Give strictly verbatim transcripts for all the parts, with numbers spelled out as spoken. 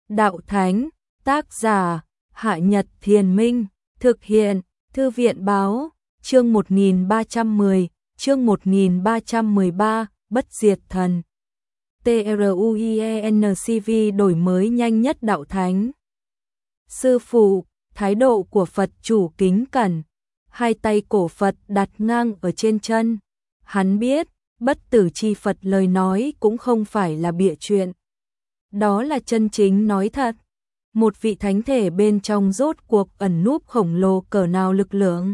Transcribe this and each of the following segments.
Đạo Thánh, tác giả, Hạ Nhật Thiền Minh, thực hiện, Thư viện Báo, chương một nghìn ba trăm mười, chương một nghìn ba trăm mười ba, Bất Diệt Thần. TRUIENCV đổi mới nhanh nhất Đạo Thánh. Sư phụ, thái độ của Phật chủ kính cẩn, hai tay cổ Phật đặt ngang ở trên chân. Hắn biết, bất tử chi Phật lời nói cũng không phải là bịa chuyện. Đó là chân chính nói thật. Một vị thánh thể bên trong rốt cuộc ẩn núp khổng lồ cỡ nào lực lượng.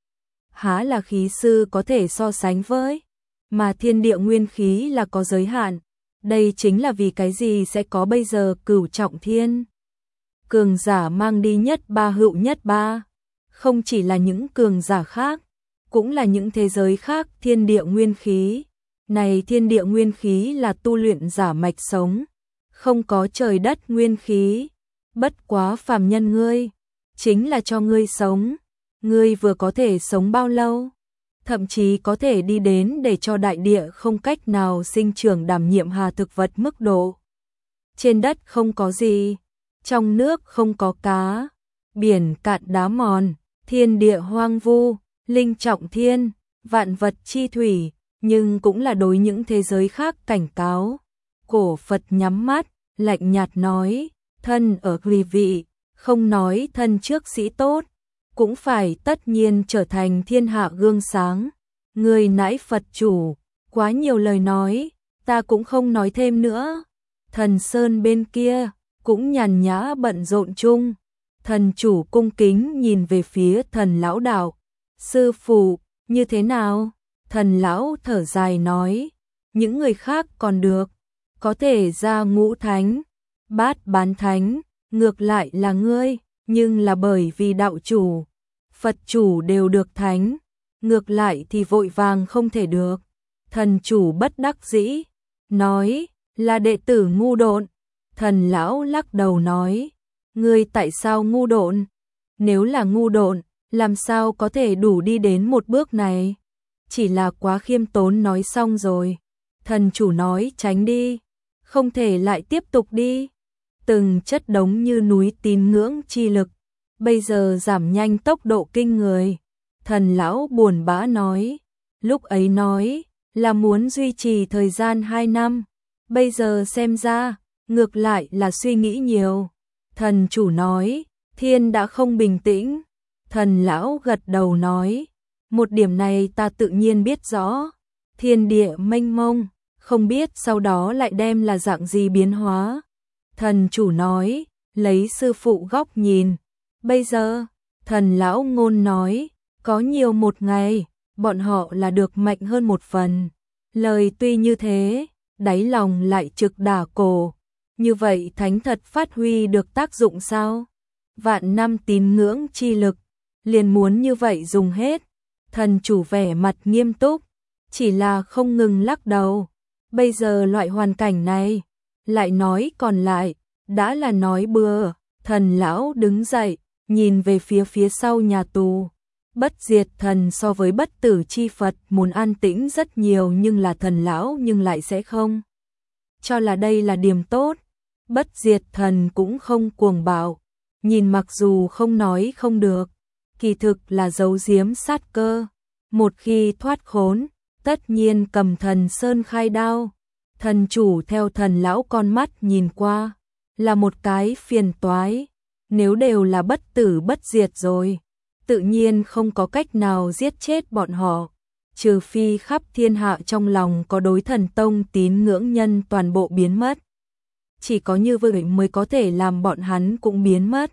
Há là khí sư có thể so sánh với, mà thiên địa nguyên khí là có giới hạn. Đây chính là vì cái gì sẽ có bây giờ cửu trọng thiên. Cường giả mang đi nhất ba hữu nhất ba. Không chỉ là những cường giả khác, cũng là những thế giới khác thiên địa nguyên khí. Này thiên địa nguyên khí là tu luyện giả mạch sống, không có trời đất nguyên khí. Bất quá phàm nhân ngươi, chính là cho ngươi sống. Ngươi vừa có thể sống bao lâu? Thậm chí có thể đi đến để cho đại địa không cách nào sinh trưởng đảm nhiệm hà thực vật mức độ. Trên đất không có gì, trong nước không có cá, biển cạn đá mòn, thiên địa hoang vu, linh trọng thiên, vạn vật chi thủy, nhưng cũng là đối những thế giới khác cảnh cáo. Cổ Phật nhắm mắt, lạnh nhạt nói, thân ở quý vị, không nói thân trước sĩ tốt, cũng phải tất nhiên trở thành thiên hạ gương sáng. Người nãi Phật chủ, quá nhiều lời nói, ta cũng không nói thêm nữa. Thần Sơn bên kia, cũng nhàn nhã bận rộn chung. Thần chủ cung kính nhìn về phía thần lão đạo. Sư phụ, như thế nào? Thần lão thở dài nói, những người khác còn được, có thể ra ngũ thánh, bát bán thánh, ngược lại là ngươi, nhưng là bởi vì đạo chủ, Phật chủ đều được thánh, ngược lại thì vội vàng không thể được. Thần chủ bất đắc dĩ, nói, là đệ tử ngu độn. Thần lão lắc đầu nói, ngươi tại sao ngu độn? Nếu là ngu độn, làm sao có thể đủ đi đến một bước này? Chỉ là quá khiêm tốn nói xong rồi. Thần chủ nói tránh đi, không thể lại tiếp tục đi. Từng chất đống như núi tín ngưỡng chi lực, bây giờ giảm nhanh tốc độ kinh người. Thần lão buồn bã nói, lúc ấy nói là muốn duy trì thời gian hai năm, bây giờ xem ra, ngược lại là suy nghĩ nhiều. Thần chủ nói, thiên đã không bình tĩnh. Thần lão gật đầu nói, một điểm này ta tự nhiên biết rõ. Thiên địa mênh mông, không biết sau đó lại đem là dạng gì biến hóa. Thần chủ nói, lấy sư phụ góc nhìn. Bây giờ, thần lão ngôn nói, có nhiều một ngày, bọn họ là được mạnh hơn một phần. Lời tuy như thế, đáy lòng lại trực đả cổ. Như vậy thánh thật phát huy được tác dụng sao? Vạn năm tín ngưỡng chi lực, liền muốn như vậy dùng hết. Thần chủ vẻ mặt nghiêm túc, chỉ là không ngừng lắc đầu. Bây giờ loại hoàn cảnh này, lại nói còn lại, đã là nói bừa. Thần lão đứng dậy, nhìn về phía phía sau nhà tù. Bất diệt thần so với bất tử chi Phật muốn an tĩnh rất nhiều, nhưng là thần lão nhưng lại sẽ không cho là đây là điểm tốt. Bất diệt thần cũng không cuồng bạo, nhìn mặc dù không nói không được, kỳ thực là giấu giếm sát cơ. Một khi thoát khốn, tất nhiên cầm thần sơn khai đao. Thần chủ theo thần lão con mắt nhìn qua, là một cái phiền toái. Nếu đều là bất tử bất diệt rồi, tự nhiên không có cách nào giết chết bọn họ, trừ phi khắp thiên hạ trong lòng có đối thần tông tín ngưỡng nhân toàn bộ biến mất. Chỉ có như vậy mới có thể làm bọn hắn cũng biến mất.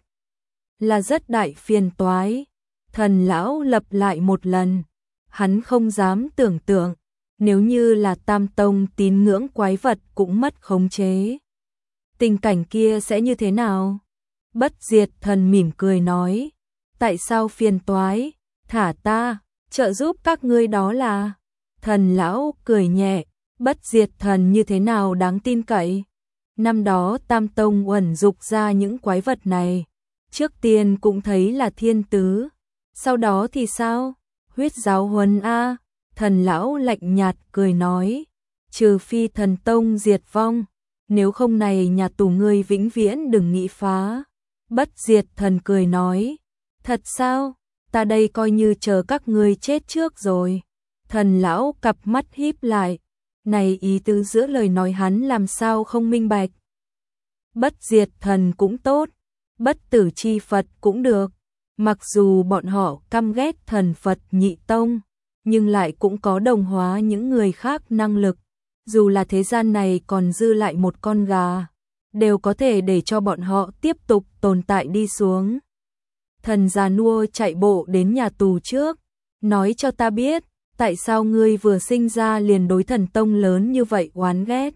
Là rất đại phiền toái. Thần lão lặp lại một lần, hắn không dám tưởng tượng, nếu như là tam tông tín ngưỡng quái vật cũng mất khống chế, tình cảnh kia sẽ như thế nào? Bất diệt thần mỉm cười nói, tại sao phiền toái, thả ta, trợ giúp các ngươi đó là. Thần lão cười nhẹ, bất diệt thần như thế nào đáng tin cậy. Năm đó tam tông uẩn dục ra những quái vật này, trước tiên cũng thấy là thiên tứ, sau đó thì sao? Huyết giáo huấn a. Thần lão lạnh nhạt cười nói, trừ phi thần tông diệt vong, nếu không này nhà tù ngươi vĩnh viễn đừng nghĩ phá. Bất diệt thần cười nói, thật sao, ta đây coi như chờ các ngươi chết trước rồi. Thần lão cặp mắt híp lại, này ý tứ giữa lời nói hắn làm sao không minh bạch. Bất diệt thần cũng tốt, bất tử chi Phật cũng được, mặc dù bọn họ căm ghét thần Phật nhị tông, nhưng lại cũng có đồng hóa những người khác năng lực, dù là thế gian này còn dư lại một con gà, đều có thể để cho bọn họ tiếp tục tồn tại đi xuống. Thần già nua chạy bộ đến nhà tù trước, nói cho ta biết, tại sao ngươi vừa sinh ra liền đối thần tông lớn như vậy oán ghét.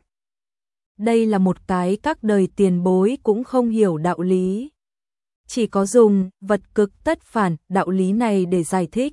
Đây là một cái các đời tiền bối cũng không hiểu đạo lý. Chỉ có dùng vật cực tất phản đạo lý này để giải thích.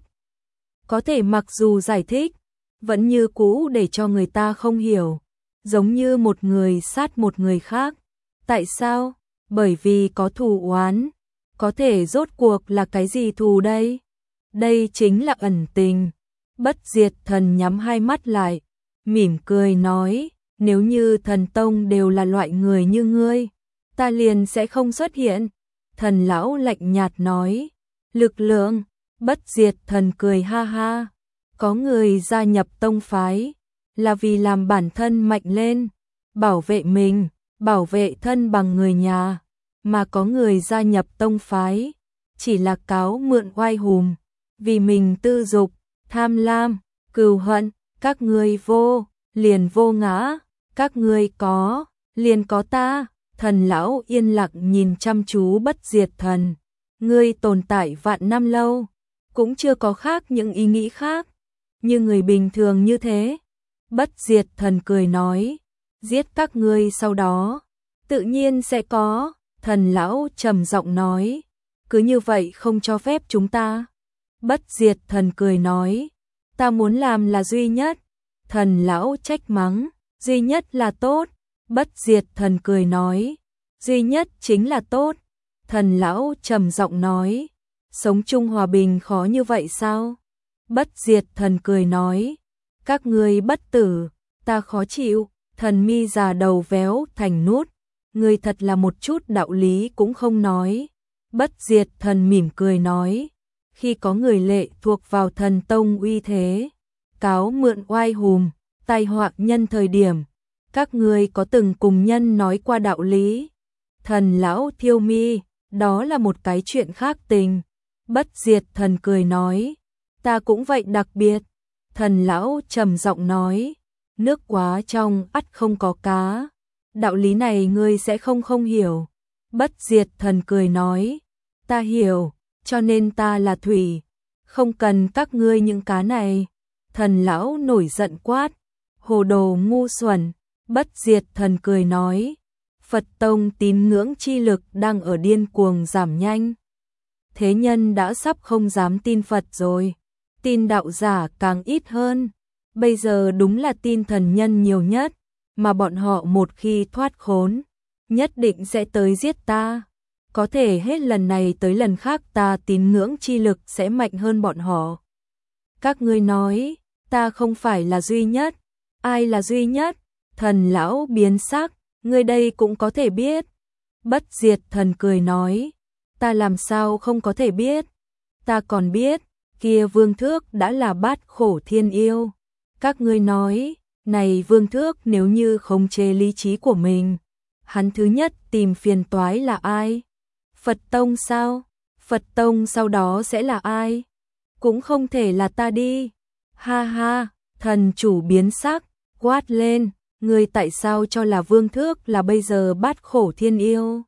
Có thể mặc dù giải thích, vẫn như cũ để cho người ta không hiểu. Giống như một người sát một người khác. Tại sao? Bởi vì có thù oán. Có thể rốt cuộc là cái gì thù đây? Đây chính là ẩn tình. Bất diệt thần nhắm hai mắt lại, mỉm cười nói, nếu như thần tông đều là loại người như ngươi, ta liền sẽ không xuất hiện. Thần lão lạnh nhạt nói, lực lượng. Bất diệt thần cười ha ha, có người gia nhập tông phái, là vì làm bản thân mạnh lên, bảo vệ mình, bảo vệ thân bằng người nhà, mà có người gia nhập tông phái, chỉ là cáo mượn oai hùng, vì mình tư dục, tham lam, cừu hận, các ngươi vô, liền vô ngã, các ngươi có, liền có ta. Thần lão yên lặng nhìn chăm chú bất diệt thần, ngươi tồn tại vạn năm lâu, cũng chưa có khác những ý nghĩ khác, như người bình thường như thế. Bất diệt thần cười nói, giết các ngươi sau đó, tự nhiên sẽ có. Thần lão trầm giọng nói, cứ như vậy không cho phép chúng ta. Bất diệt thần cười nói, ta muốn làm là duy nhất. Thần lão trách mắng, duy nhất là tốt. Bất diệt thần cười nói, duy nhất chính là tốt. Thần lão trầm giọng nói, sống chung hòa bình khó như vậy sao? Bất diệt thần cười nói, các ngươi bất tử, ta khó chịu. Thần mi già đầu véo thành nút, ngươi thật là một chút đạo lý cũng không nói. Bất diệt thần mỉm cười nói, khi có người lệ thuộc vào thần tông uy thế, cáo mượn oai hùng, tai họa nhân thời điểm, các ngươi có từng cùng nhân nói qua đạo lý? Thần lão thiêu mi, đó là một cái chuyện khác tình. Bất diệt thần cười nói, ta cũng vậy đặc biệt. Thần lão trầm giọng nói, nước quá trong ắt không có cá. Đạo lý này ngươi sẽ không không hiểu. Bất diệt thần cười nói, ta hiểu, cho nên ta là thủy, không cần các ngươi những cá này. Thần lão nổi giận quát, hồ đồ ngu xuẩn. Bất diệt thần cười nói, Phật tông tín ngưỡng chi lực đang ở điên cuồng giảm nhanh. Thế nhân đã sắp không dám tin Phật rồi, tin đạo giả càng ít hơn. Bây giờ đúng là tin thần nhân nhiều nhất, mà bọn họ một khi thoát khốn, nhất định sẽ tới giết ta. Có thể hết lần này tới lần khác ta tín ngưỡng chi lực sẽ mạnh hơn bọn họ. Các ngươi nói, ta không phải là duy nhất. Ai là duy nhất? Thần lão biến sắc, ngươi đây cũng có thể biết. Bất diệt thần cười nói, ta làm sao không có thể biết? Ta còn biết, kia Vương Thước đã là bát khổ thiên yêu. Các ngươi nói, này Vương Thước nếu như khống chế lý trí của mình, hắn thứ nhất tìm phiền toái là ai? Phật tông sao? Phật tông sau đó sẽ là ai? Cũng không thể là ta đi. Ha ha, thần chủ biến sắc, quát lên, ngươi tại sao cho là Vương Thước là bây giờ bát khổ thiên yêu?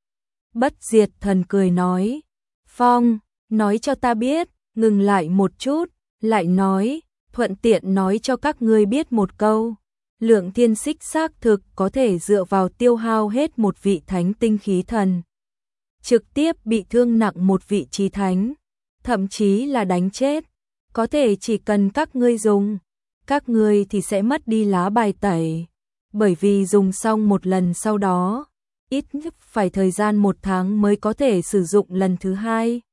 Bất diệt thần cười nói, Phong, nói cho ta biết. Ngừng lại một chút, lại nói, thuận tiện nói cho các ngươi biết một câu. Lượng thiên xích xác thực có thể dựa vào tiêu hao hết một vị thánh tinh khí thần, trực tiếp bị thương nặng một vị trí thánh, thậm chí là đánh chết. Có thể chỉ cần các ngươi dùng, các ngươi thì sẽ mất đi lá bài tẩy, bởi vì dùng xong một lần sau đó, ít nhất phải thời gian một tháng mới có thể sử dụng lần thứ hai.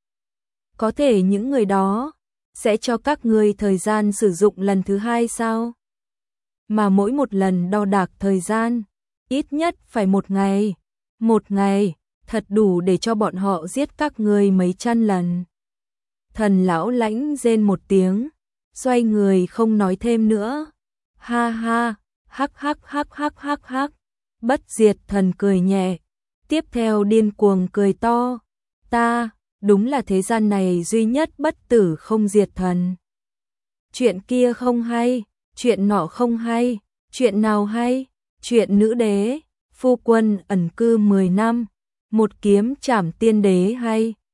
Có thể những người đó sẽ cho các ngươi thời gian sử dụng lần thứ hai sao? Mà mỗi một lần đo đạc thời gian ít nhất phải một ngày. Một ngày, thật đủ để cho bọn họ giết các ngươi mấy trăm lần. Thần lão lãnh rên một tiếng, xoay người không nói thêm nữa. Ha ha, hắc hắc hắc hắc hắc hắc. Bất diệt thần cười nhẹ, tiếp theo điên cuồng cười to. Ta, đúng là thế gian này duy nhất bất tử không diệt thần. Chuyện kia không hay, chuyện nọ không hay, chuyện nào hay? Chuyện nữ đế, phu quân ẩn cư mười năm, một kiếm trảm tiên đế hay?